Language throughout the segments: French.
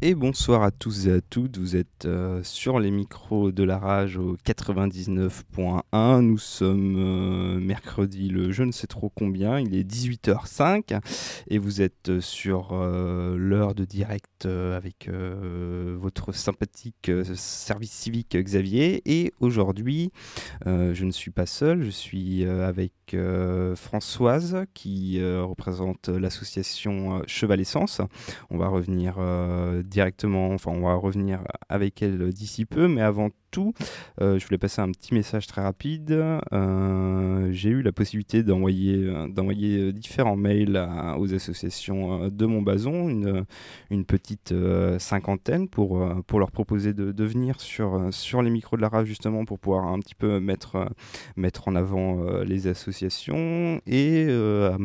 Et bonsoir à tous et à toutes, vous êtes sur les micros de la rage au 99.1, nous sommes mercredi le je ne sais trop combien, il est 18h05 et vous êtes sur l'heure de direct avec votre sympathique service civique Xavier. Et aujourd'hui je ne suis pas seul, je suis avec Françoise qui représente l'association Cheval Essence. On va revenir on va revenir avec elle d'ici peu, mais avant tout, je voulais passer un petit message très rapide. J'ai eu la possibilité d'envoyer différents mails aux associations de Montbazon, une petite cinquantaine pour leur proposer de venir sur les micros de la rage, justement pour pouvoir un petit peu mettre en avant les associations. Et de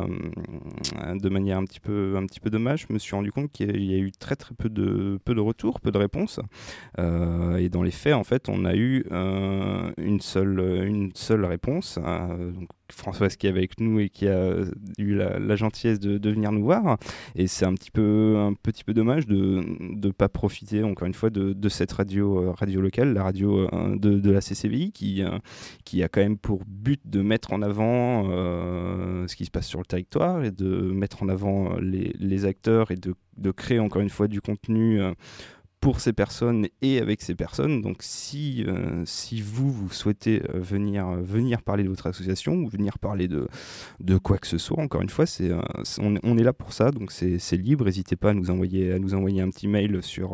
manière un petit peu dommage, je me suis rendu compte qu'il y a eu très peu de retours, peu de réponses. Et dans les faits, en fait, on a eu une seule réponse. Donc Françoise qui est avec nous et qui a eu la gentillesse de venir nous voir. Et c'est un petit peu dommage de ne pas profiter, encore une fois, de cette radio locale, la radio de la CCVI, qui a quand même pour but de mettre en avant ce qui se passe sur le territoire et de mettre en avant les acteurs et de créer encore une fois du contenu pour ces personnes et avec ces personnes. Donc si vous souhaitez venir parler de votre association ou venir parler de quoi que ce soit, encore une fois, on est là pour ça, donc c'est libre. N'hésitez pas à nous envoyer un petit mail sur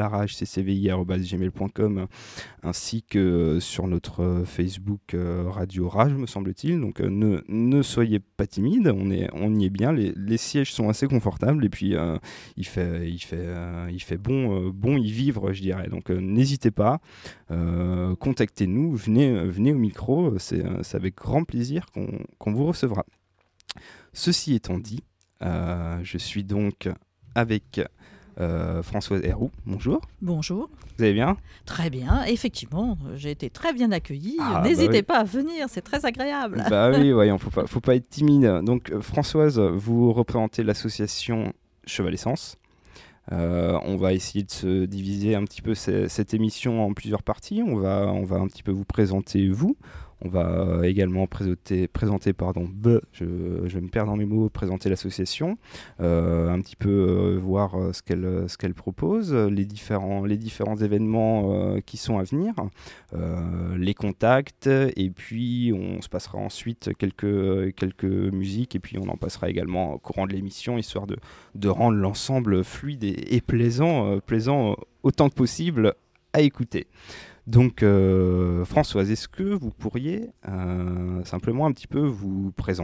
laragecvi@gmail.com ainsi que sur notre Facebook Radio Rage, me semble-t-il. Donc ne soyez pas timides, on y est bien, les sièges sont assez confortables et puis il fait bon y vivre, je dirais. Donc n'hésitez pas, contactez-nous, venez au micro, c'est avec grand plaisir qu'on vous recevra. Ceci étant dit, je suis donc avec Françoise Héroux. Bonjour. Bonjour. Vous allez bien ? Très bien, effectivement, j'ai été très bien accueillie. N'hésitez pas à venir, c'est très agréable. Bah oui, voyons, faut pas être timide. Donc Françoise, vous représentez l'association Cheval Essence. On va essayer de se diviser un petit peu cette émission en plusieurs parties. On va un petit peu vous présenter vous. On va également présenter je me perds dans mes mots, présenter l'association, un petit peu voir ce qu'elle propose, les différents événements qui sont à venir, les contacts, et puis on se passera ensuite quelques musiques, et puis on en passera également au courant de l'émission, histoire de rendre l'ensemble fluide et plaisant autant que possible à écouter. Donc Françoise, est-ce que vous pourriez simplement un petit peu vous présenter ?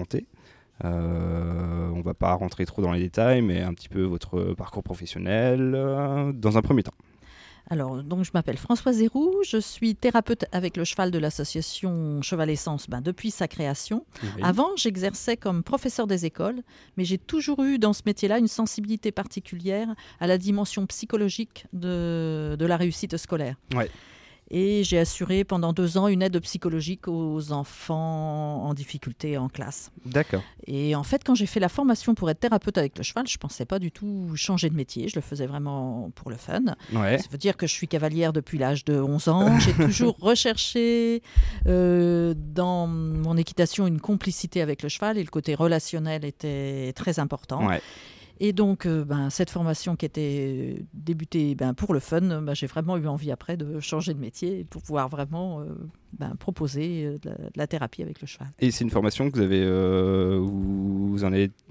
On ne va pas rentrer trop dans les détails, mais un petit peu votre parcours professionnel dans un premier temps. Alors, donc, je m'appelle Françoise Héroux, je suis thérapeute avec le cheval de l'association Cheval Essence depuis sa création. Oui. Avant, j'exerçais comme professeur des écoles, mais j'ai toujours eu dans ce métier-là une sensibilité particulière à la dimension psychologique de la réussite scolaire. Ouais. Et j'ai assuré pendant 2 ans une aide psychologique aux enfants en difficulté en classe. D'accord. Et en fait, quand j'ai fait la formation pour être thérapeute avec le cheval, je ne pensais pas du tout changer de métier. Je le faisais vraiment pour le fun. Ouais. Ça veut dire que je suis cavalière depuis l'âge de 11 ans. J'ai toujours recherché dans mon équitation une complicité avec le cheval et le côté relationnel était très important. Ouais. Et donc, cette formation qui était débutée pour le fun, j'ai vraiment eu envie après de changer de métier pour pouvoir vraiment proposer de la thérapie avec le cheval. Et c'est une formation que vous avez, vous en avez,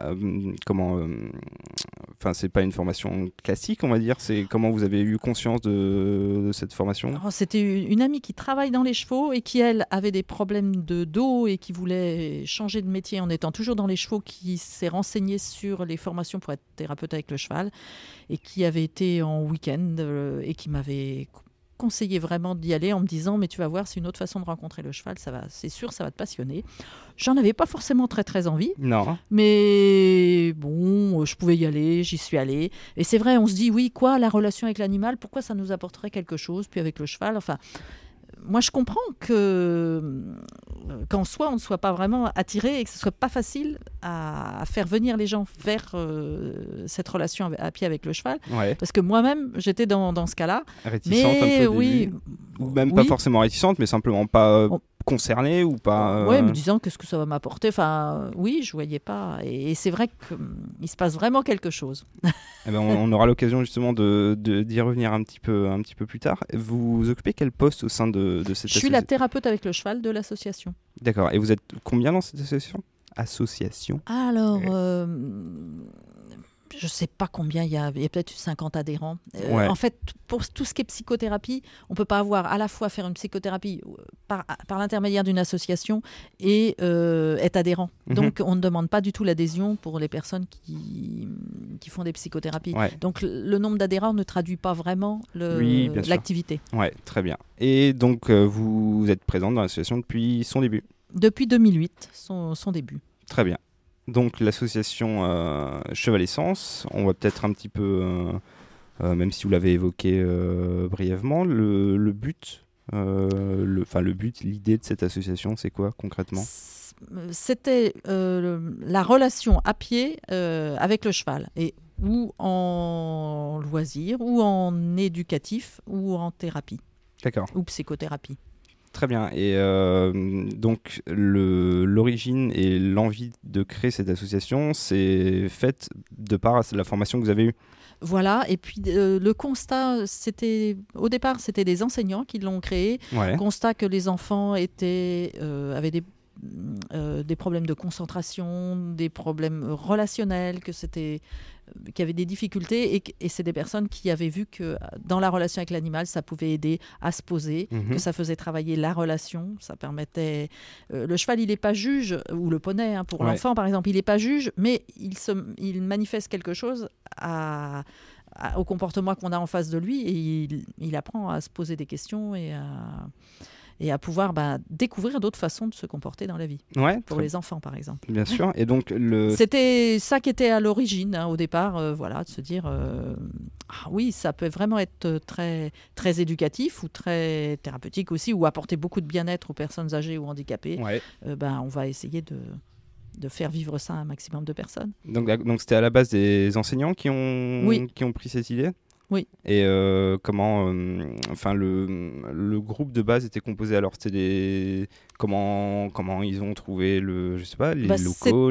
c'est pas une formation classique, on va dire. C'est comment vous avez eu conscience de cette formation ? Alors, c'était une amie qui travaille dans les chevaux et qui, elle, avait des problèmes de dos et qui voulait changer de métier en étant toujours dans les chevaux, qui s'est renseignée sur les formations pour être thérapeute avec le cheval et qui avait été en week-end et qui m'avait conseillé vraiment d'y aller en me disant mais tu vas voir, c'est une autre façon de rencontrer le cheval, c'est sûr, ça va te passionner. J'en avais pas forcément très envie. Non. Mais bon, je pouvais y aller, j'y suis allée. Et c'est vrai, on se dit oui, quoi, la relation avec l'animal, pourquoi ça nous apporterait quelque chose, puis avec le cheval, enfin... moi, je comprends qu'en soi, on ne soit pas vraiment attiré et que ce ne soit pas facile à faire venir les gens vers cette relation à pied avec le cheval. Ouais. Parce que moi-même, j'étais dans ce cas-là. Réticente un peu au début. Ou même pas forcément réticente, mais simplement pas concernée ou pas... Oui, me disant qu'est-ce que ça va m'apporter. Enfin, oui, je ne voyais pas. Et c'est vrai qu'il se passe vraiment quelque chose. Eh ben, on aura l'occasion justement d'y revenir un petit peu plus tard. Vous occupez quel poste au sein de cette association ? Je suis la thérapeute avec le cheval de l'association. D'accord. Et vous êtes combien dans cette association ? Alors, je ne sais pas combien, il y a peut-être 50 adhérents. Ouais. En fait, pour tout ce qui est psychothérapie, on ne peut pas avoir à la fois faire une psychothérapie par l'intermédiaire d'une association et être adhérent. Donc, on ne demande pas du tout l'adhésion pour les personnes qui font des psychothérapies. Ouais. Donc, le nombre d'adhérents ne traduit pas vraiment l'activité. Oui, très bien. Et donc, vous êtes présente dans l'association depuis son début ? Depuis 2008, son début. Très bien. Donc l'association Chevalescence, on va peut-être un petit peu, même si vous l'avez évoqué brièvement, le but, l'idée de cette association, c'est quoi concrètement ? C'était la relation à pied avec le cheval, et ou en loisir, ou en éducatif, ou en thérapie. D'accord. Ou psychothérapie. Très bien. Et donc, l'origine et l'envie de créer cette association, c'est faite de par la formation que vous avez eue. Voilà. Et puis, le constat, au départ, c'était des enseignants qui l'ont créé. Ouais. Constat que les enfants avaient des problèmes de concentration, des problèmes relationnels, qu'il y avait des difficultés, et c'est des personnes qui avaient vu que dans la relation avec l'animal, ça pouvait aider à se poser, que ça faisait travailler la relation, ça permettait... le cheval, il n'est pas juge, ou le poney, pour l'enfant par exemple, il n'est pas juge, mais il manifeste quelque chose au comportement qu'on a en face de lui, et il apprend à se poser des questions et à pouvoir découvrir d'autres façons de se comporter dans la vie, pour les enfants par exemple. Bien sûr, et donc c'était ça qui était à l'origine, au départ, de se dire oui, ça peut vraiment être très, très éducatif ou très thérapeutique aussi, ou apporter beaucoup de bien-être aux personnes âgées ou handicapées. Ouais. On va essayer de faire vivre ça à un maximum de personnes. Donc c'était à la base des enseignants qui ont pris cette idée ? Oui. Et comment, le groupe de base était composé, alors c'était comment ils ont trouvé les locaux,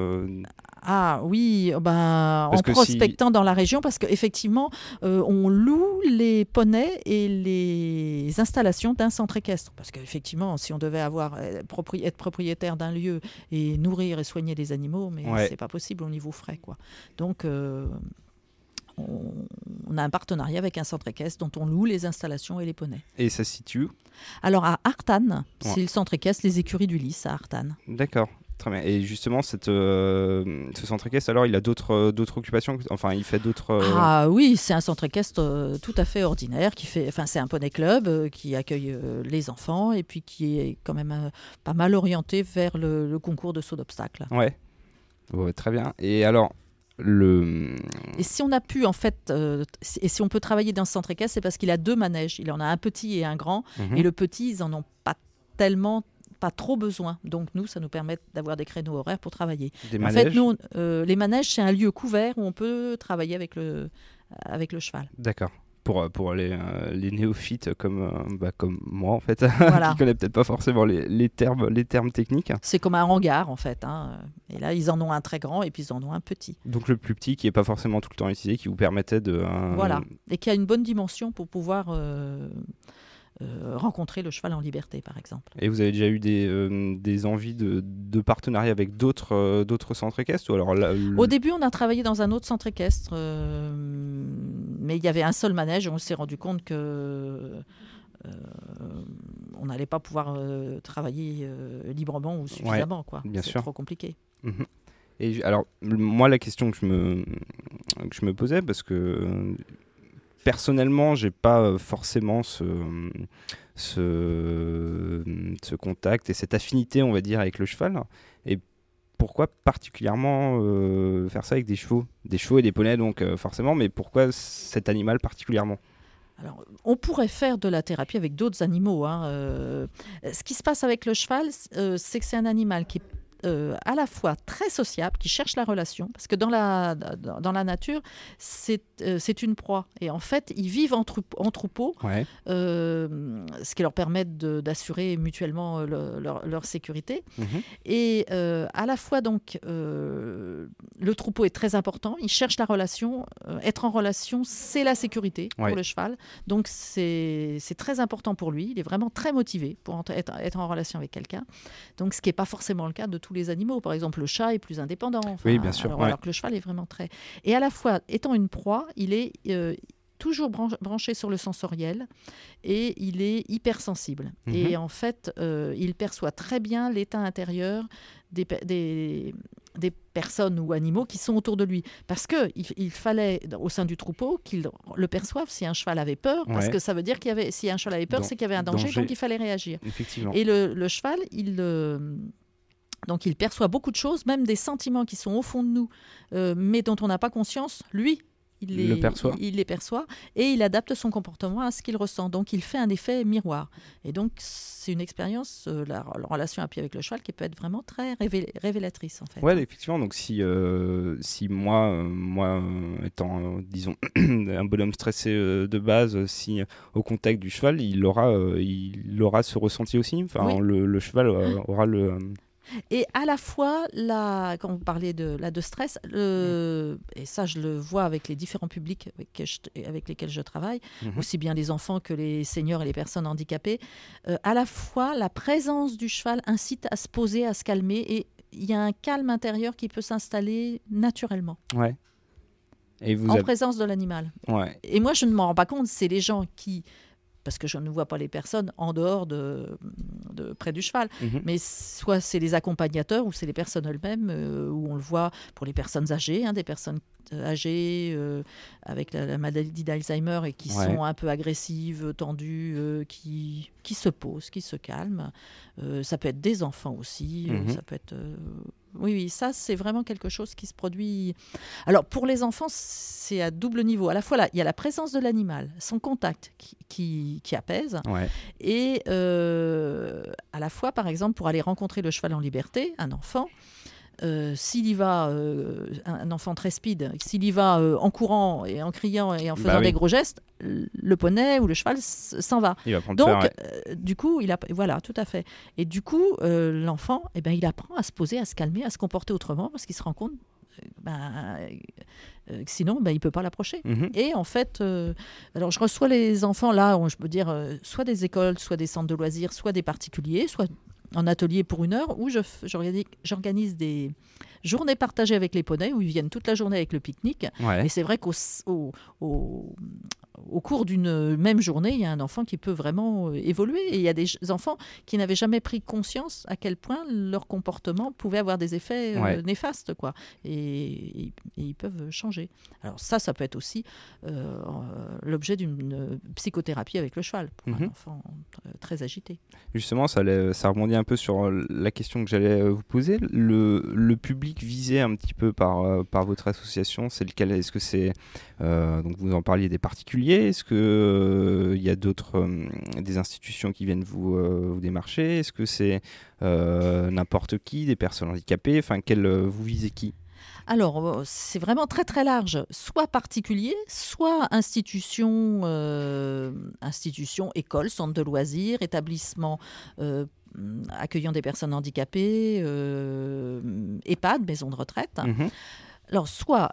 Ah oui, en prospectant dans la région, parce qu'effectivement, on loue les poneys et les installations d'un centre équestre. Parce qu'effectivement, si on devait être propriétaire d'un lieu et nourrir et soigner les animaux, mais c'est pas possible au niveau frais, quoi. Donc, on a un partenariat avec un centre équestre dont on loue les installations et les poneys. Et ça se situe ? Alors à Artane, c'est le centre équestre, les écuries du Lys à Artane. D'accord, très bien. Et justement, ce centre équestre, alors il a d'autres occupations ? Enfin, il fait d'autres... Ah oui, c'est un centre équestre tout à fait ordinaire, c'est un poney club qui accueille les enfants et puis qui est quand même pas mal orienté vers le concours de saut d'obstacles. Ouais, très bien. Et alors... Et si on a pu et si on peut travailler dans ce centre équestre, c'est parce qu'il a 2 manèges. Il en a un petit et un grand. Et le petit, ils en ont pas trop besoin. Donc nous, ça nous permet d'avoir des créneaux horaires pour travailler. En fait, nous, les manèges, c'est un lieu couvert où on peut travailler avec le cheval. D'accord. Pour les néophytes comme moi en fait, qui connaît peut-être pas forcément les termes techniques. C'est comme un hangar en fait, et là ils en ont un très grand et puis ils en ont un petit. Donc le plus petit qui est pas forcément tout le temps utilisé, qui vous permettait de... Voilà, et qui a une bonne dimension pour pouvoir rencontrer le cheval en liberté par exemple. Et vous avez déjà eu des envies de partenariat avec d'autres centres équestres ou alors Au début on a travaillé dans un autre centre équestre, mais il y avait un seul manège et on s'est rendu compte que on n'allait pas pouvoir travailler librement ou suffisamment. Bien c'est sûr. trop compliqué. Mmh. Et alors moi la question que je me posais, parce que personnellement, j'ai pas forcément ce contact et cette affinité, on va dire, avec le cheval. Et pourquoi particulièrement faire ça avec des chevaux et des poneys, donc forcément, mais pourquoi cet animal particulièrement ? Alors, on pourrait faire de la thérapie avec d'autres animaux. Ce qui se passe avec le cheval, c'est que c'est un animal qui est à la fois très sociable, qui cherche la relation, parce que dans la nature, c'est une proie. Et en fait, ils vivent en troupeau, ce qui leur permet d'assurer mutuellement leur sécurité. Et à la fois, donc, le troupeau est très important, il cherche la relation. Être en relation, c'est la sécurité pour le cheval. Donc, c'est très important pour lui. Il est vraiment très motivé pour être en relation avec quelqu'un. Donc, ce qui n'est pas forcément le cas de tous les animaux. Par exemple, le chat est plus indépendant. Oui, bien sûr. Alors que le cheval est vraiment très... Et à la fois, étant une proie, il est toujours branché sur le sensoriel et il est hypersensible. Et en fait, il perçoit très bien l'état intérieur des personnes ou animaux qui sont autour de lui. Parce qu'il fallait, au sein du troupeau, qu'il le perçoive si un cheval avait peur, parce que ça veut dire si un cheval avait peur, c'est qu'il y avait un danger, donc il fallait réagir. Effectivement. Et le cheval, donc il perçoit beaucoup de choses, même des sentiments qui sont au fond de nous, mais dont on n'a pas conscience. Lui, il les perçoit et il adapte son comportement à ce qu'il ressent. Donc il fait un effet miroir. Et donc c'est une expérience, la relation à pied avec le cheval, qui peut être vraiment très révélatrice en fait. Ouais, effectivement. Donc si moi étant disons un bonhomme stressé de base, si au contact du cheval, il aura ce ressenti aussi. Enfin, le cheval aura le Et à la fois, quand vous parlez de stress, et ça je le vois avec les différents publics avec lesquels je travaille, aussi bien les enfants que les seniors et les personnes handicapées, à la fois la présence du cheval incite à se poser, à se calmer, et il y a un calme intérieur qui peut s'installer naturellement. Ouais. Et présence de l'animal. Ouais. Et moi je ne m'en rends pas compte, c'est les gens qui... parce que je ne vois pas les personnes en dehors de près du cheval. Mais soit c'est les accompagnateurs ou c'est les personnes elles-mêmes, où on le voit pour les personnes âgées, des personnes âgées avec la maladie d'Alzheimer et qui sont un peu agressives, tendues, qui se posent, qui se calment. Ça peut être des enfants aussi, ça peut être... Oui, ça, c'est vraiment quelque chose qui se produit. Alors, pour les enfants, c'est à double niveau. À la fois, là, il y a la présence de l'animal, son contact qui apaise. Et à la fois, par exemple, pour aller rencontrer le cheval en liberté, un enfant, s'il y va, un enfant très speed, s'il y va en courant et en criant et en faisant des gros gestes, le poney ou le cheval s'en va. Il va prendre donc, peur, du coup, voilà, tout à fait. Et du coup, l'enfant, il apprend à se poser, à se calmer, à se comporter autrement, parce qu'il se rend compte sinon, il ne peut pas l'approcher. Et en fait, alors je reçois les enfants là, je peux dire, soit des écoles, soit des centres de loisirs, soit des particuliers, soit en atelier pour 1 heure, où j'organise des journées partagées avec les poneys, où ils viennent toute la journée avec le pique-nique. Et c'est vrai qu'au cours d'une même journée, il y a un enfant qui peut vraiment évoluer. Et il y a des enfants qui n'avaient jamais pris conscience à quel point leur comportement pouvait avoir des effets néfastes, quoi. Et ils peuvent changer. Alors ça peut être aussi l'objet d'une psychothérapie avec le cheval, pour un enfant très agité. Justement, ça rebondit un peu sur la question que j'allais vous poser. Le public visé un petit peu par votre association, c'est lequel ? Est-ce que c'est... donc vous en parliez des particuliers. Est-ce qu'il y a d'autres des institutions qui viennent vous démarcher ? Est-ce que c'est n'importe qui, des personnes handicapées ? Enfin, vous visez qui ? Alors, c'est vraiment très très large, soit particulier, soit institution, école, centre de loisirs, établissement accueillant des personnes handicapées, EHPAD, maison de retraite. Alors, soit...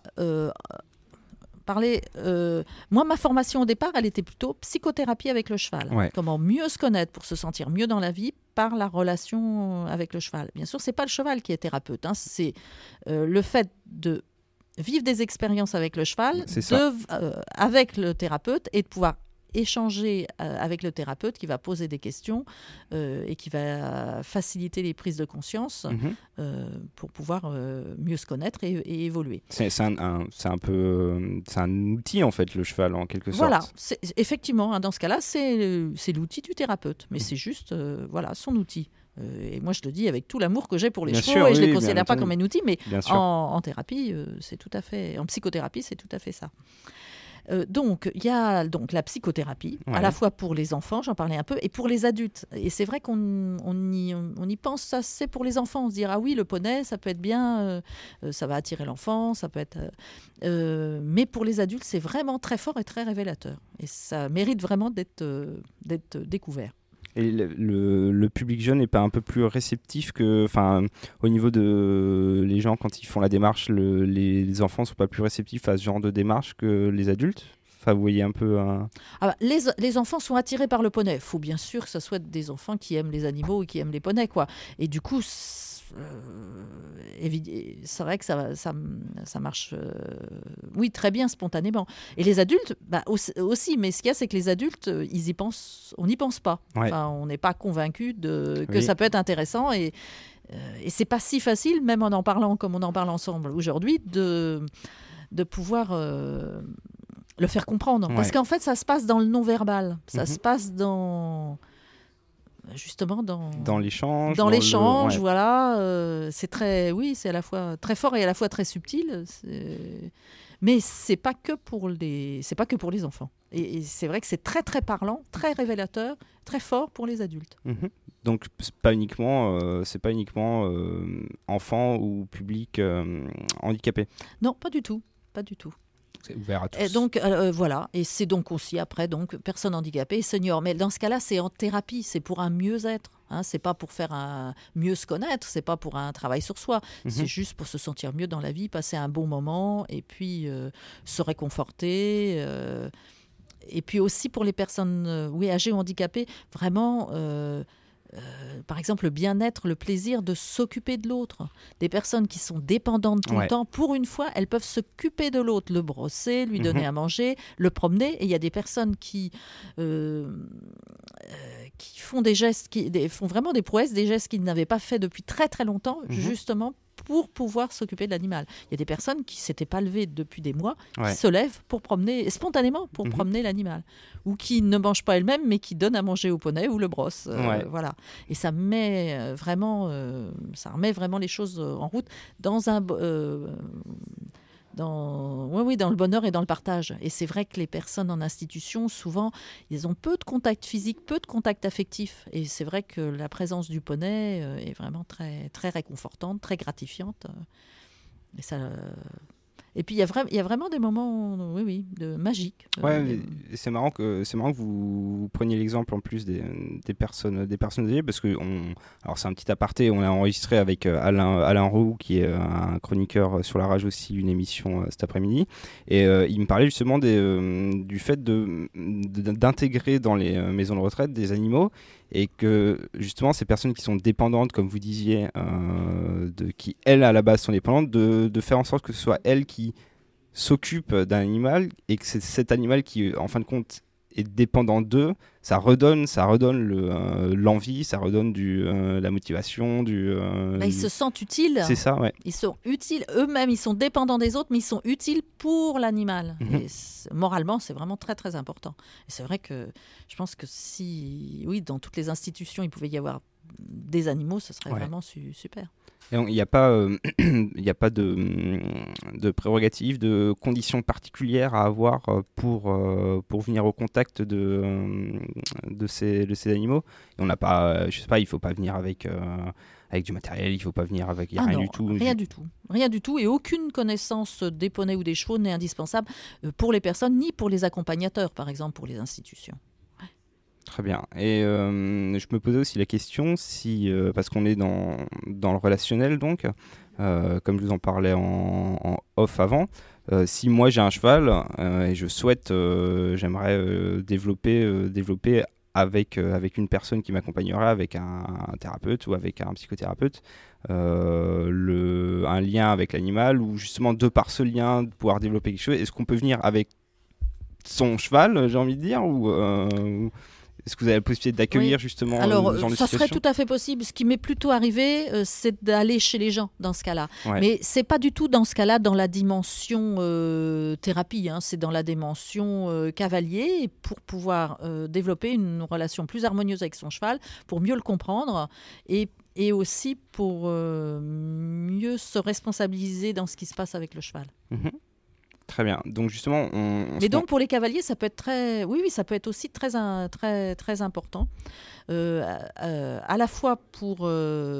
moi, ma formation au départ, elle était plutôt psychothérapie avec le cheval. Comment mieux se connaître pour se sentir mieux dans la vie par la relation avec le cheval. Bien sûr, c'est pas le cheval qui est thérapeute, c'est le fait de vivre des expériences avec le cheval, avec le thérapeute, et de pouvoir échanger avec le thérapeute qui va poser des questions et qui va faciliter les prises de conscience pour pouvoir mieux se connaître et évoluer. C'est un outil en fait, le cheval, en quelque sorte. Voilà, effectivement, dans ce cas-là, c'est l'outil du thérapeute, mais c'est juste son outil. Et moi, je le dis avec tout l'amour que j'ai pour les chevaux, et je ne les considère pas comme un outil, mais en thérapie, c'est tout à fait, en psychothérapie, c'est tout à fait ça. Donc, il y a donc la psychothérapie, à la fois pour les enfants, j'en parlais un peu, et pour les adultes. Et c'est vrai qu'on y pense assez pour les enfants. On se dit, ah oui, le poney, ça peut être bien, ça va attirer l'enfant, ça peut être... mais pour les adultes, c'est vraiment très fort et très révélateur. Et ça mérite vraiment d'être découvert. Et le public jeune n'est pas un peu plus réceptif que, au niveau de les gens quand ils font la démarche, les enfants sont pas plus réceptifs à ce genre de démarche que les adultes. Enfin, vous voyez un peu. Les enfants sont attirés par le poney. Il faut bien sûr que ce soit des enfants qui aiment les animaux et qui aiment les poneys, quoi. Et du coup, c'est vrai que ça marche oui, très bien spontanément. Et les adultes aussi, mais ce qu'il y a, c'est que les adultes, on n'y pense pas. Enfin, on n'est pas convaincu que ça peut être intéressant et c'est pas si facile, même en parlant comme on en parle ensemble aujourd'hui, de pouvoir le faire comprendre. Parce qu'en fait, ça se passe dans le non-verbal. Ça se passe justement dans l'échange, voilà. C'est très, c'est à la fois très fort et à la fois très subtil. Mais c'est pas que pour les enfants. Et c'est vrai que c'est très très parlant, très révélateur, très fort pour les adultes. Donc c'est pas uniquement enfants ou public handicapé. Non, pas du tout. C'est ouvert à tous. Et donc voilà, et c'est donc aussi après personnes handicapées, seniors. Mais dans ce cas-là, c'est en thérapie, c'est pour un mieux-être. C'est pas pour faire mieux se connaître, c'est pas pour un travail sur soi. C'est juste pour se sentir mieux dans la vie, passer un bon moment et puis se réconforter. Et puis aussi pour les personnes âgées ou handicapées, vraiment. Par exemple, le bien-être, le plaisir de s'occuper de l'autre. Des personnes qui sont dépendantes tout le temps, pour une fois, elles peuvent s'occuper de l'autre, le brosser, lui donner à manger, le promener. Et il y a des personnes qui font des gestes, font vraiment des prouesses, des gestes qu'ils n'avaient pas fait depuis très très longtemps, justement pour pouvoir s'occuper de l'animal. Il y a des personnes qui ne s'étaient pas levées depuis des mois, qui se lèvent pour promener, spontanément pour promener l'animal. Ou qui ne mangent pas elles-mêmes, mais qui donnent à manger au poney ou le brosse. Voilà. Et ça met vraiment les choses en route dans le bonheur et dans le partage. Et c'est vrai que les personnes en institution, souvent, ils ont peu de contact physique, peu de contact affectif. Et c'est vrai que la présence du poney est vraiment très, très réconfortante, très gratifiante. Et ça... Et puis il y a vraiment des moments, magiques. C'est marrant que vous preniez l'exemple en plus des personnes âgées, parce que alors c'est un petit aparté, on a enregistré avec Alain Roux, qui est un chroniqueur sur la rage aussi, une émission cet après-midi, et il me parlait justement du fait d'intégrer dans les maisons de retraite des animaux, et que justement ces personnes qui sont dépendantes, comme vous disiez, qui elles à la base sont dépendantes, de faire en sorte que ce soit elles qui s'occupent d'un animal, et que c'est cet animal qui en fin de compte est dépendant d'eux, ça redonne l'envie, ça redonne la motivation, ils se sentent utiles. C'est ça, ouais. Ils sont utiles eux-mêmes, ils sont dépendants des autres, mais ils sont utiles pour l'animal. Et moralement, c'est vraiment très très important. Et c'est vrai que je pense que dans toutes les institutions, il pouvait y avoir des animaux, ce serait vraiment super. Il n'y a pas, de prérogatives, de conditions particulières à avoir pour venir au contact de ces animaux. Et on n'a pas, je sais pas, il faut pas venir avec du matériel, il faut pas venir avec rien du tout. Rien du tout, et aucune connaissance des poneys ou des chevaux n'est indispensable pour les personnes ni pour les accompagnateurs, par exemple pour les institutions. Très bien. Et je me posais aussi la question, parce qu'on est dans le relationnel, donc, comme je vous en parlais en off avant, si moi j'ai un cheval et je souhaite, j'aimerais développer avec une personne qui m'accompagnerait, avec un thérapeute ou avec un psychothérapeute, un lien avec l'animal, ou justement de par ce lien de pouvoir développer quelque chose. Est-ce qu'on peut venir avec son cheval, j'ai envie de dire, ou est-ce que vous avez la possibilité d'accueillir justement ce genre de situation ? Ça serait tout à fait possible. Ce qui m'est plutôt arrivé, c'est d'aller chez les gens dans ce cas-là. Mais c'est pas du tout dans ce cas-là dans la dimension thérapie. C'est dans la dimension cavalier, pour pouvoir développer une relation plus harmonieuse avec son cheval, pour mieux le comprendre et aussi pour mieux se responsabiliser dans ce qui se passe avec le cheval. Très bien. Donc justement, mais donc pour les cavaliers, ça peut être ça peut être aussi très important, à la fois pour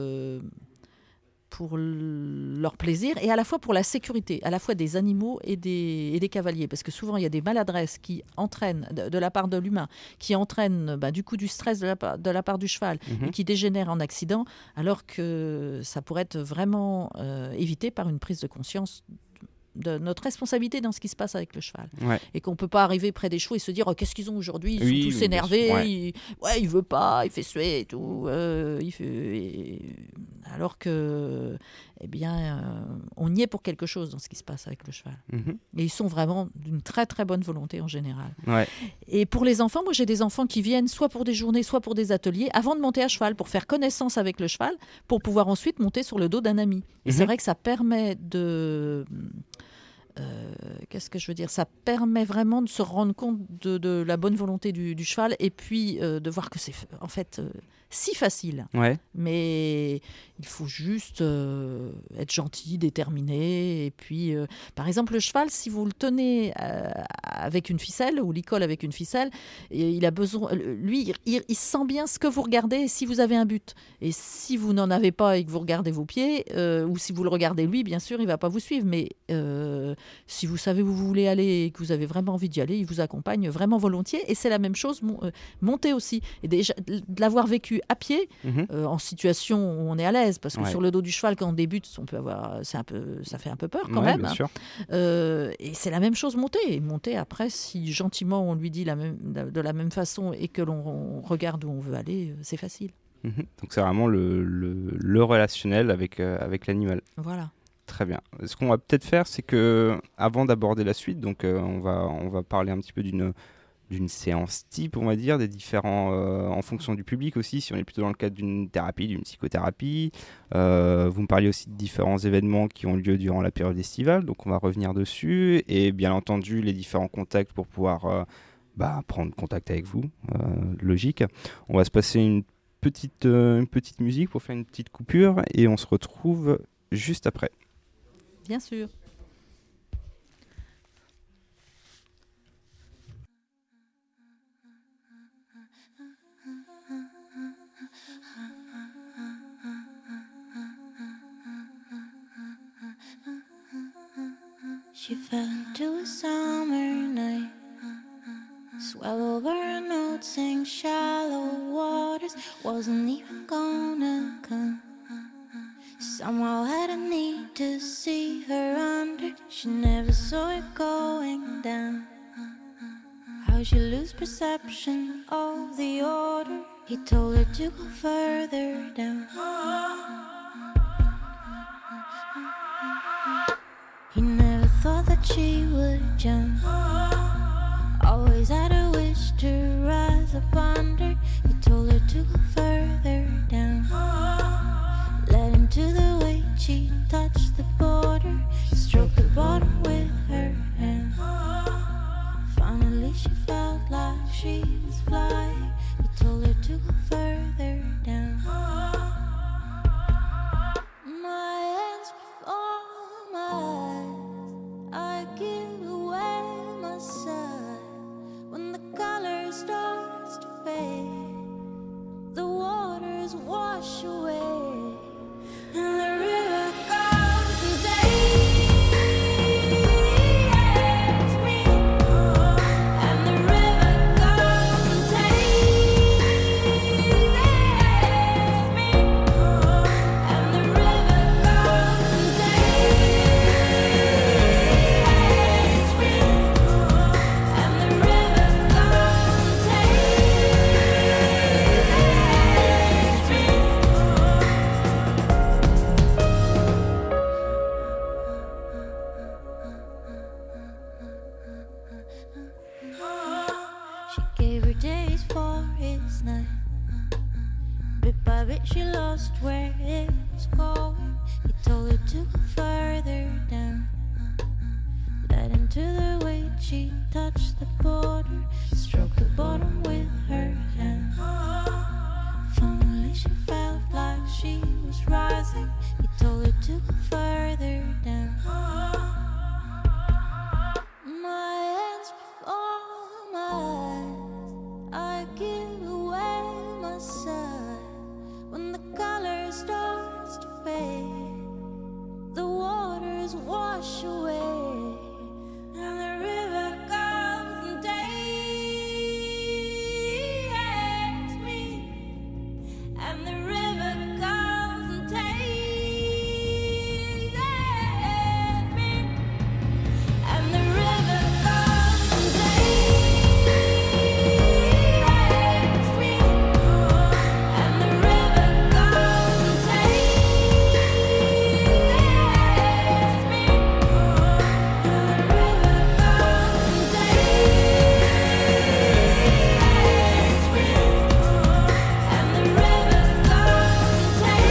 leur plaisir et à la fois pour la sécurité, à la fois des animaux et des cavaliers. Parce que souvent, il y a des maladresses qui entraînent, de la part de l'humain, qui entraînent du coup du stress de la part du cheval et qui dégénèrent en accident, alors que ça pourrait être vraiment évité par une prise de conscience de notre responsabilité dans ce qui se passe avec le cheval. Ouais. Et qu'on ne peut pas arriver près des chevaux et se dire qu'est-ce qu'ils ont aujourd'hui, ils sont tous énervés, il veut pas, il fait suer et tout. Alors que, on y est pour quelque chose dans ce qui se passe avec le cheval. Et ils sont vraiment d'une très très bonne volonté en général. Ouais. Et pour les enfants, moi j'ai des enfants qui viennent soit pour des journées, soit pour des ateliers, avant de monter à cheval, pour faire connaissance avec le cheval, pour pouvoir ensuite monter sur le dos d'un ami. Et c'est vrai que ça permet de... qu'est-ce que je veux dire ? Ça permet vraiment de se rendre compte de la bonne volonté du cheval et puis de voir que c'est en fait si facile. Ouais. Mais il faut juste être gentil, déterminé. Et puis, par exemple, le cheval, si vous le tenez avec une ficelle ou l'icole avec une ficelle, il a besoin. Lui, il sent bien ce que vous regardez si vous avez un but. Et si vous n'en avez pas et que vous regardez vos pieds, ou si vous le regardez lui, bien sûr, il ne va pas vous suivre. Mais si vous savez où vous voulez aller et que vous avez vraiment envie d'y aller, il vous accompagne vraiment volontiers. Et c'est la même chose, monter aussi. Et déjà, de l'avoir vécu à pied, en situation où on est à l'aise, parce que sur le dos du cheval, quand on débute, ça fait un peu peur quand même. Bien sûr. Et c'est la même chose monter. Et monter après, si gentiment on lui dit de la même façon et que l'on regarde où on veut aller, c'est facile. Donc c'est vraiment le relationnel avec l'animal. Voilà. Très bien. Ce qu'on va peut-être faire, c'est que avant d'aborder la suite, donc on va parler un petit peu d'une séance type, on va dire, des différents, en fonction du public aussi, si on est plutôt dans le cadre d'une thérapie, d'une psychothérapie. Vous me parliez aussi de différents événements qui ont lieu durant la période estivale, donc on va revenir dessus, et bien entendu les différents contacts pour pouvoir prendre contact avec vous, logique. On va se passer une petite musique pour faire une petite coupure, et on se retrouve juste après. Bien sûr. She fell into a summer night, swallowed her note, sang shallow waters, wasn't even gonna come. Somehow had a need to see her under, she never saw it going down. How she lose perception of the order, he told her to go further down. He never thought that she would jump, always had a wish to rise up under. He told her to go further down, led him to the weight, she touched the border, stroked the bottom with her hand. Finally she felt like she was flying. He told her to go further down. My hands before my eyes, I give away my sight. When the color starts to fade, the waters wash away, and the river goes and takes me, and the river goes and takes me, and the river goes and takes me, and the river goes and takes me. She gave her days for his night. Bit by bit she lost where it was going. He told her to go further down, led him to the weight, she touched the border, stroked the bottom with her hand. Finally she felt like she was rising. He told her to go further down. eyes, I give away my sight. When the color starts to fade, the waters wash away, and the river comes and takes me, and the river comes and takes me, and the river comes and takes me, and the river comes and takes me, and the river comes and takes me, and the river comes and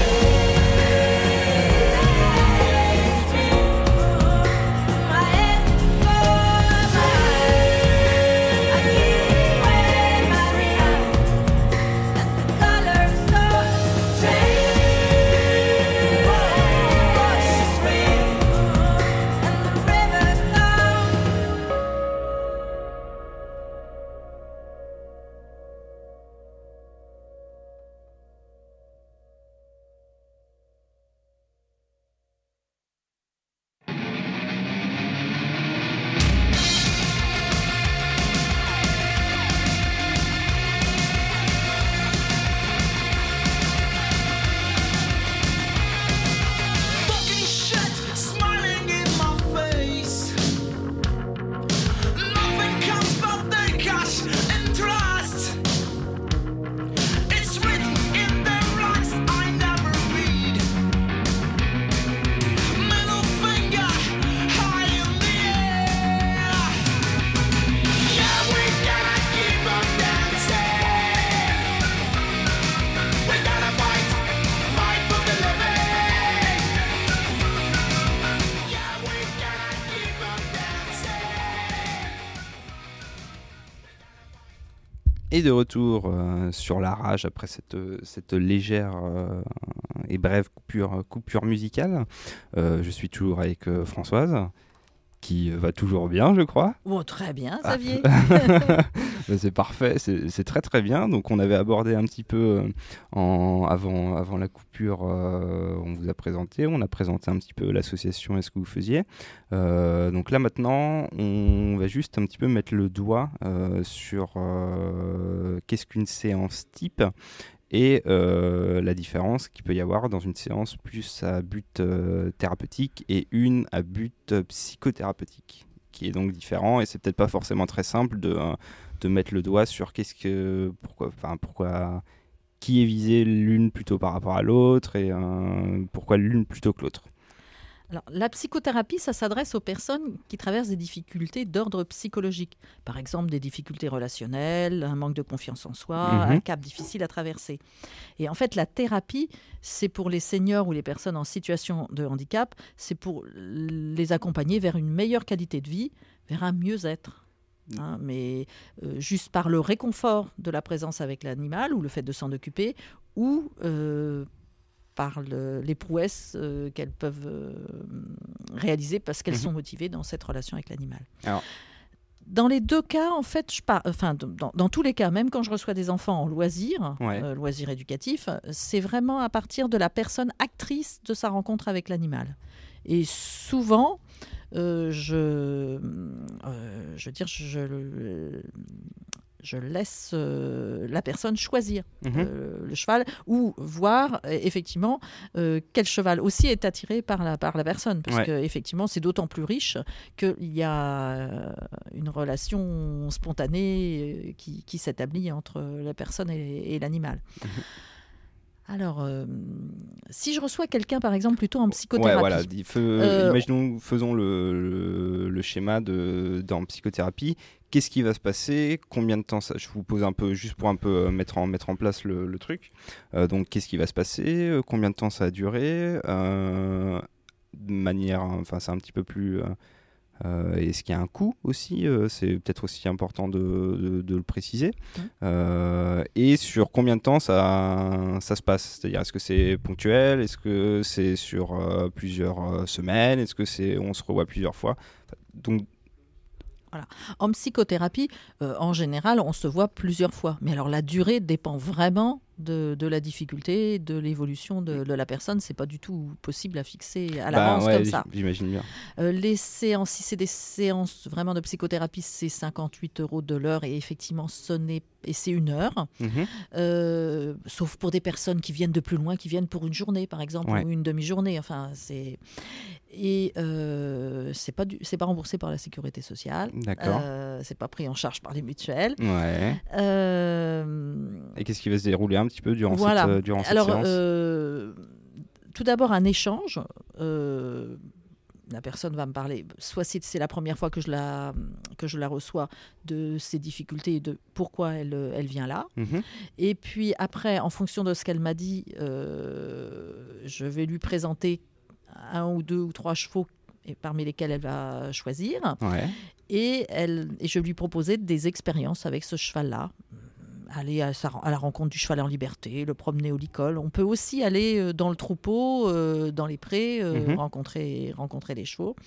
takes me. My head's before my eyes, I give away my sight as the color starts to change. Washes away, and the river comes. Fucking shit, smiling in my face. Nothing comes but the cash and trust. It's written in the rocks I never read. Middle finger high in the air. Yeah, we gotta keep on dancing. We gotta fight for the living. Yeah, we gotta keep on dancing. Et de retour sur la rage après cette légère et brève coupure musicale. Je suis toujours avec Françoise, qui va toujours bien, je crois. Oh, très bien, Xavier. Ben, c'est parfait, c'est très très bien. Donc on avait abordé un petit peu avant la coupure, on vous a présenté, on a présenté un petit peu l'association et ce que vous faisiez. Donc là maintenant, on va juste un petit peu mettre le doigt sur qu'est-ce qu'une séance type et la différence qu'il peut y avoir dans une séance plus à but thérapeutique et une à but psychothérapeutique, qui est donc différent, et c'est peut-être pas forcément très simple de mettre le doigt sur pourquoi qui est visé l'une plutôt par rapport à l'autre et pourquoi l'une plutôt que l'autre. Alors, la psychothérapie, ça s'adresse aux personnes qui traversent des difficultés d'ordre psychologique. Par exemple, des difficultés relationnelles, un manque de confiance en soi, un cap difficile à traverser. Et en fait, la thérapie, c'est pour les seniors ou les personnes en situation de handicap, c'est pour les accompagner vers une meilleure qualité de vie, vers un mieux-être. Mais juste par le réconfort de la présence avec l'animal ou le fait de s'en occuper, ou par les prouesses qu'elles peuvent réaliser parce qu'elles sont motivées dans cette relation avec l'animal. Alors, dans les deux cas, en fait, dans tous les cas, même quand je reçois des enfants en loisirs, loisirs éducatifs, c'est vraiment à partir de la personne actrice de sa rencontre avec l'animal. Et souvent, je laisse la personne choisir le cheval ou voir effectivement quel cheval aussi est attiré par la personne, parce que effectivement c'est d'autant plus riche qu'il y a une relation spontanée qui s'établit entre la personne et l'animal. Alors, si je reçois quelqu'un, par exemple, plutôt en psychothérapie... Imaginons, faisons le schéma dans psychothérapie. Qu'est-ce qui va se passer ? Combien de temps ça... Je vous pose un peu, juste pour un peu mettre en place le truc. Donc, qu'est-ce qui va se passer ? Combien de temps ça a duré ? De manière... Enfin, c'est un petit peu plus... est-ce qu'il y a un coût aussi ? C'est peut-être aussi important de le préciser. Et sur combien de temps ça se passe ? C'est-à-dire, est-ce que c'est ponctuel ? Est-ce que c'est sur plusieurs semaines ? Est-ce que on se revoit plusieurs fois ? Donc, Voilà. En psychothérapie, en général, on se voit plusieurs fois. Mais alors la durée dépend vraiment de la difficulté, de l'évolution de la personne. C'est pas du tout possible à fixer à l'avance comme ça. J'imagine bien. Les séances, si c'est des séances vraiment de psychothérapie, c'est 58 € de l'heure et effectivement, c'est 1 heure. Sauf pour des personnes qui viennent de plus loin, qui viennent pour une journée par exemple, ou une demi-journée. Enfin, c'est pas remboursé par la sécurité sociale. D'accord. C'est pas pris en charge par les mutuelles. Ouais. Et qu'est-ce qui va se dérouler un petit peu durant cette séance? Tout d'abord un échange. La personne va me parler, soit c'est la première fois que je la reçois, de ses difficultés et de pourquoi elle vient là. Et puis après, en fonction de ce qu'elle m'a dit, je vais lui présenter 1 ou 2 ou 3 chevaux parmi lesquels elle va choisir. Et je vais lui proposer des expériences avec ce cheval-là. Aller à la rencontre du cheval en liberté, le promener au licol. On peut aussi aller dans le troupeau, dans les prés, rencontrer les chevaux.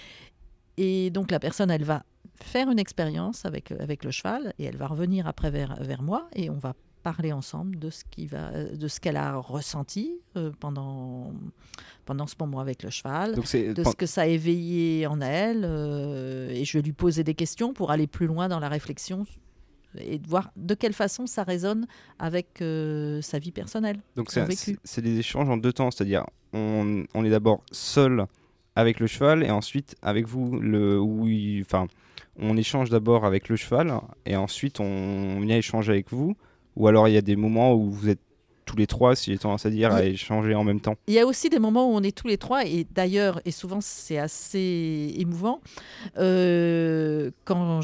Et donc la personne, elle va faire une expérience avec le cheval et elle va revenir après vers moi et on va parler ensemble de ce qu'elle a ressenti pendant ce moment avec le cheval, ce que ça a éveillé en elle. Et je vais lui poser des questions pour aller plus loin dans la réflexion et de voir de quelle façon ça résonne avec sa vie personnelle. Donc c'est des échanges en 2 temps, c'est-à-dire on est d'abord seul avec le cheval et ensuite avec vous, on échange d'abord avec le cheval et ensuite on vient échanger avec vous, ou alors il y a des moments où vous êtes tous les 3, si j'ai tendance à dire, à échanger en même temps. Il y a aussi des moments où on est tous les 3, et d'ailleurs, et souvent c'est assez émouvant, quand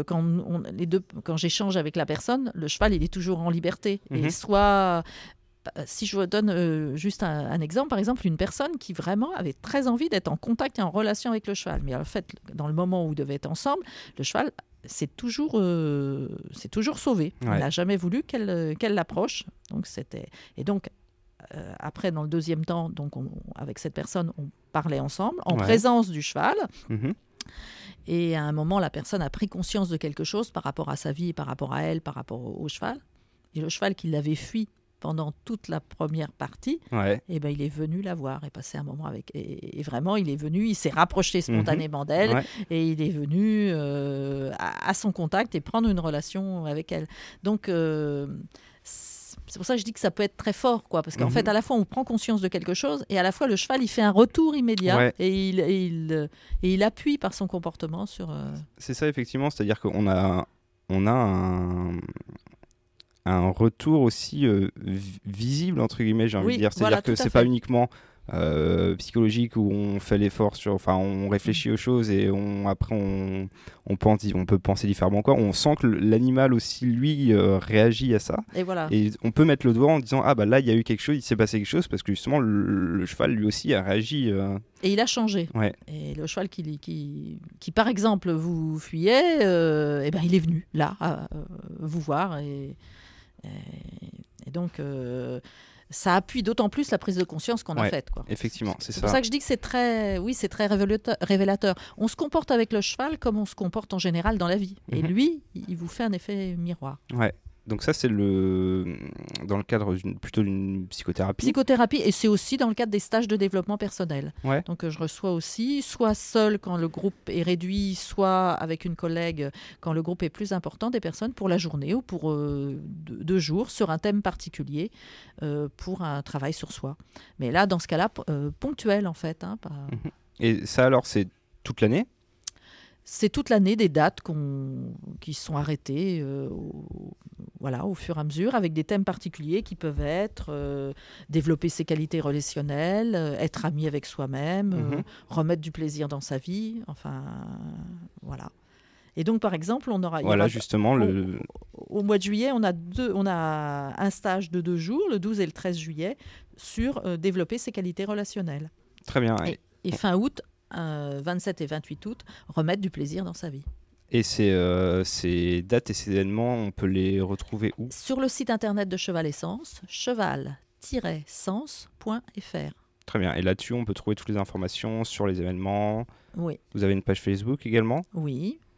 j'échange avec la personne, le cheval il est toujours en liberté. Et soit, si je vous donne juste un exemple, par exemple, une personne qui vraiment avait très envie d'être en contact et en relation avec le cheval. Mais en fait, dans le moment où ils devaient être ensemble, le cheval c'est toujours sauvé. On n'a jamais voulu qu'elle l'approche. Donc, après, dans le deuxième temps, avec cette personne, on parlait ensemble, en présence du cheval. Et à un moment, la personne a pris conscience de quelque chose par rapport à sa vie, par rapport à elle, par rapport au cheval. Et le cheval qui l'avait fui pendant toute la première partie, il est venu la voir et passer un moment avec. Et vraiment, il est venu, il s'est rapproché spontanément d'elle et il est venu à son contact et prendre une relation avec elle. Donc, c'est pour ça que je dis que ça peut être très fort, quoi, parce qu'en fait, à la fois, on prend conscience de quelque chose et à la fois, le cheval, il fait un retour immédiat et il appuie par son comportement sur... C'est ça, effectivement, c'est-à-dire qu'on a un retour aussi visible, entre guillemets, j'ai envie de dire. C'est-à-dire que c'est pas uniquement psychologique où on fait l'effort on réfléchit aux choses et après on peut penser différemment, quoi. On sent que l'animal aussi, lui, réagit à ça. Et on peut mettre le doigt en disant là il y a eu quelque chose, il s'est passé quelque chose, parce que justement le cheval lui aussi a réagi. Et il a changé. Et le cheval qui par exemple vous fuyait, il est venu là vous voir et donc ça appuie d'autant plus la prise de conscience qu'on a faite, quoi. Effectivement, c'est ça. C'est pour ça que je dis que c'est très révélateur. On se comporte avec le cheval comme on se comporte en général dans la vie. Et lui, il vous fait un effet miroir. Donc ça, c'est dans le cadre plutôt d'une psychothérapie. Psychothérapie, et c'est aussi dans le cadre des stages de développement personnel. Donc je reçois aussi, soit seul quand le groupe est réduit, soit avec une collègue quand le groupe est plus important, des personnes pour la journée ou pour 2 jours sur un thème particulier pour un travail sur soi. Mais là, dans ce cas-là, ponctuel en fait. Et ça alors, c'est toute l'année ? C'est toute l'année des dates qui sont arrêtées au fur et à mesure, avec des thèmes particuliers qui peuvent être développer ses qualités relationnelles, être ami avec soi-même, remettre du plaisir dans sa vie, voilà. Et donc, par exemple, on aura... justement, au mois de juillet, on a un stage de 2 jours, le 12 et le 13 juillet, sur développer ses qualités relationnelles. Très bien. Et fin août, 27 et 28 août, remettre du plaisir dans sa vie. Et ces dates et ces événements, on peut les retrouver où ? Sur le site internet de Cheval Essence, cheval-sens.fr. Très bien. Et là-dessus, on peut trouver toutes les informations sur les événements. Oui. Vous avez une page Facebook également ? Oui.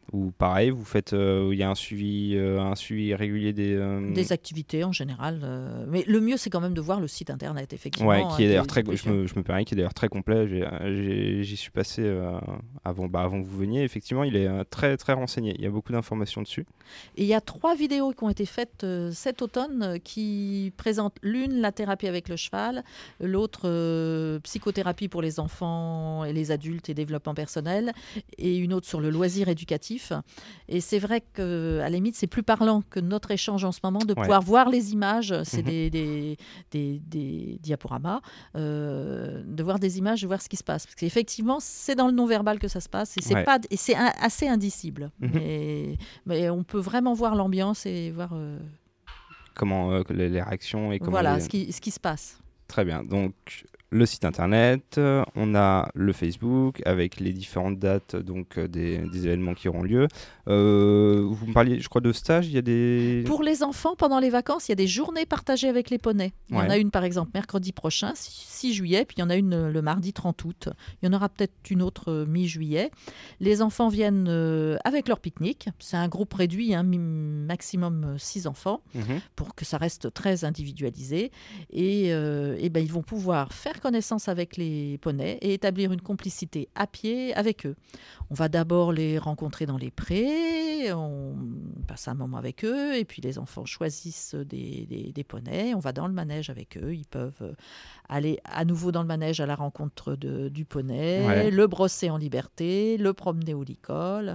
Ou pareil, vous faites, il y a un suivi régulier des activités en général. Mais le mieux, c'est quand même de voir le site internet, effectivement. Ouais, qui est d'ailleurs des- je me permets, qui est d'ailleurs très complet. J'y suis passé avant que vous veniez. Effectivement, il est très très renseigné. Il y a beaucoup d'informations dessus. Et il y a 3 vidéos qui ont été faites cet automne qui présentent l'une, la thérapie avec le cheval, l'autre, psychothérapie pour les enfants et les adultes et développement personnel, et une autre sur le loisir éducatif. Et c'est vrai qu'à la limite, c'est plus parlant que notre échange en ce moment de pouvoir voir les images. C'est des diaporamas, de voir des images, de voir ce qui se passe. Parce qu'effectivement, c'est dans le non-verbal que ça se passe et c'est assez indicible. Mais on peut vraiment voir l'ambiance et voir Comment les réactions et comment voilà, ce qui se passe. Très bien. Donc, le site internet, on a le Facebook avec les différentes dates donc, des événements qui auront lieu. Vous me parliez, je crois, de stages. Il y a des... Pour les enfants, pendant les vacances, il y a des journées partagées avec les poneys. Il y en a une, par exemple, mercredi prochain, 6 juillet, puis il y en a une le mardi 30 août. Il y en aura peut-être une autre mi-juillet. Les enfants viennent avec leur pique-nique. C'est un groupe réduit, maximum 6 enfants, pour que ça reste très individualisé. Et ils vont pouvoir faire connaissance avec les poneys et établir une complicité à pied avec eux. On va d'abord les rencontrer dans les prés, on passe un moment avec eux, et puis les enfants choisissent des poneys. On va dans le manège avec eux. Ils peuvent aller à nouveau dans le manège à la rencontre du poney, le brosser en liberté, le promener au licol.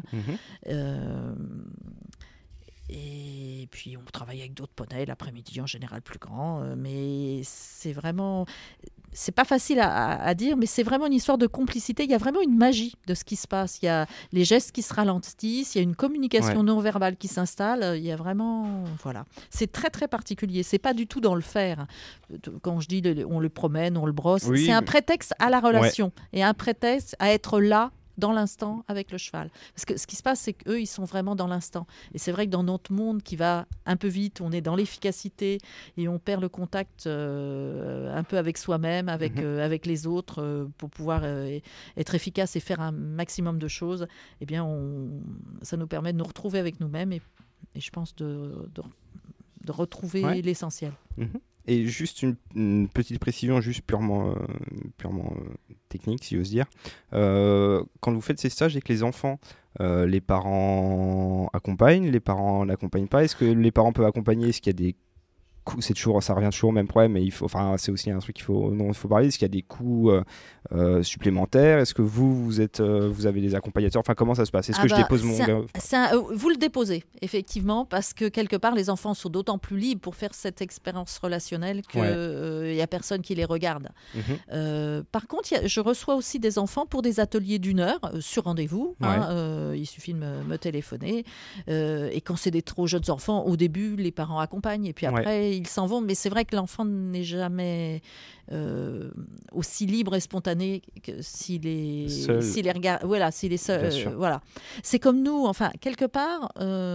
Et puis on travaille avec d'autres poneys l'après-midi, en général plus grands, mais c'est vraiment... C'est pas facile à dire, mais c'est vraiment une histoire de complicité. Il y a vraiment une magie de ce qui se passe. Il y a les gestes qui se ralentissent, il y a une communication non verbale qui s'installe. Il y a vraiment... Voilà. C'est très, très particulier. C'est pas du tout dans le faire. Quand je dis on le promène, on le brosse, c'est un prétexte à la relation et un prétexte à être là dans l'instant avec le cheval. Parce que ce qui se passe, c'est qu'eux, ils sont vraiment dans l'instant. Et c'est vrai que dans notre monde qui va un peu vite, on est dans l'efficacité et on perd le contact un peu avec soi-même, avec les autres, pour pouvoir être efficace et faire un maximum de choses. Eh bien, ça nous permet de nous retrouver avec nous-mêmes et je pense de retrouver l'essentiel. Et juste une petite précision, juste purement technique, si j'ose dire. Quand vous faites ces stages avec les enfants, les parents accompagnent, les parents n'accompagnent pas. Est-ce que les parents peuvent accompagner? Est-ce qu'il y a des coûts? Ça revient toujours au même problème, mais c'est aussi un truc qu'il faut parler. Est-ce qu'il y a des coûts supplémentaires? Est-ce que vous avez des accompagnateurs? Enfin, comment ça se passe? Est-ce que je dépose mon... vous le déposez, effectivement, parce que quelque part, les enfants sont d'autant plus libres pour faire cette expérience relationnelle qu'il n'y a personne qui les regarde. Par contre, je reçois aussi des enfants pour des ateliers d'1 heure, sur rendez-vous. Il suffit de me téléphoner. Et quand c'est des trop jeunes enfants, au début, les parents accompagnent, et puis après, ils s'en vont. Mais c'est vrai que l'enfant n'est jamais aussi libre et spontané que s'il est regarde. Voilà, s'il est seul. Voilà. C'est comme nous, enfin, quelque part,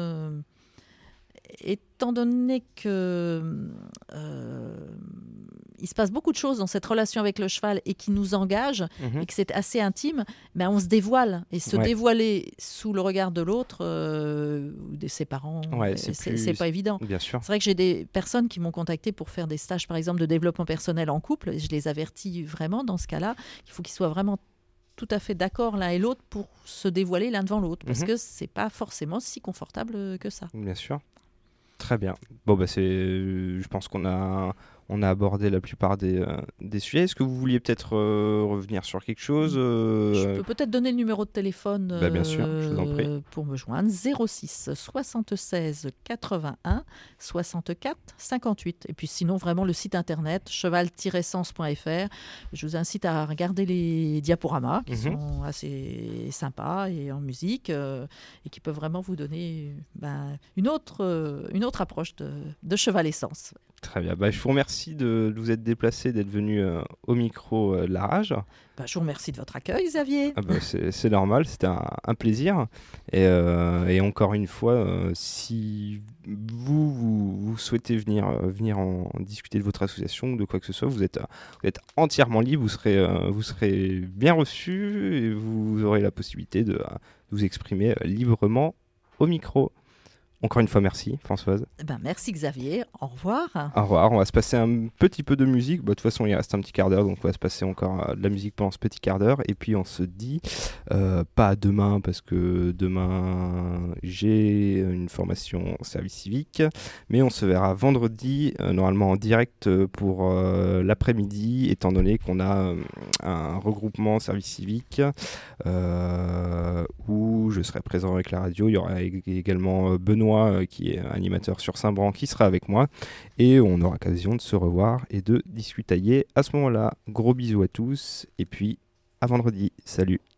étant donné que il se passe beaucoup de choses dans cette relation avec le cheval et qui nous engage et que c'est assez intime, ben on se dévoile. Et se dévoiler sous le regard de l'autre ou de ses parents, c'est pas évident. Bien sûr. C'est vrai que j'ai des personnes qui m'ont contacté pour faire des stages, par exemple, de développement personnel en couple. Et je les avertis vraiment dans ce cas-là qu'il faut qu'ils soient vraiment tout à fait d'accord l'un et l'autre pour se dévoiler l'un devant l'autre. Parce que c'est pas forcément si confortable que ça. Bien sûr. Très bien. Bon, je pense qu'on a abordé la plupart des sujets. Est-ce que vous vouliez peut-être revenir sur quelque chose Je peux peut-être donner le numéro de téléphone bien sûr, je vous en prie. Pour me joindre. 06 76 81 64 58. Et puis sinon, vraiment, le site internet cheval-sens.fr. Je vous incite à regarder les diaporamas qui sont assez sympas et en musique et qui peuvent vraiment vous donner une autre approche de cheval essence. Très bien. Je vous remercie de vous être déplacé, d'être venu au micro de la rage. Je vous remercie de votre accueil, Xavier. C'est normal, c'était un plaisir. Et encore une fois, si vous souhaitez venir en discuter de votre association ou de quoi que ce soit, vous êtes entièrement libre, vous serez bien reçu et vous aurez la possibilité de vous exprimer librement au micro. Encore une fois, merci Françoise. Merci Xavier, au revoir. Au revoir, on va se passer un petit peu de musique. De toute façon, il reste un petit quart d'heure, donc on va se passer encore de la musique pendant ce petit quart d'heure. Et puis on se dit, pas demain, parce que demain, j'ai une formation au service civique. Mais on se verra vendredi, normalement en direct pour l'après-midi, étant donné qu'on a un regroupement service civique où je serai présent avec la radio. Il y aura également Benoît, qui est animateur sur Saint-Bran, qui sera avec moi, et on aura l'occasion de se revoir et de discutailler à ce moment-là. Gros bisous à tous, et puis à vendredi. Salut.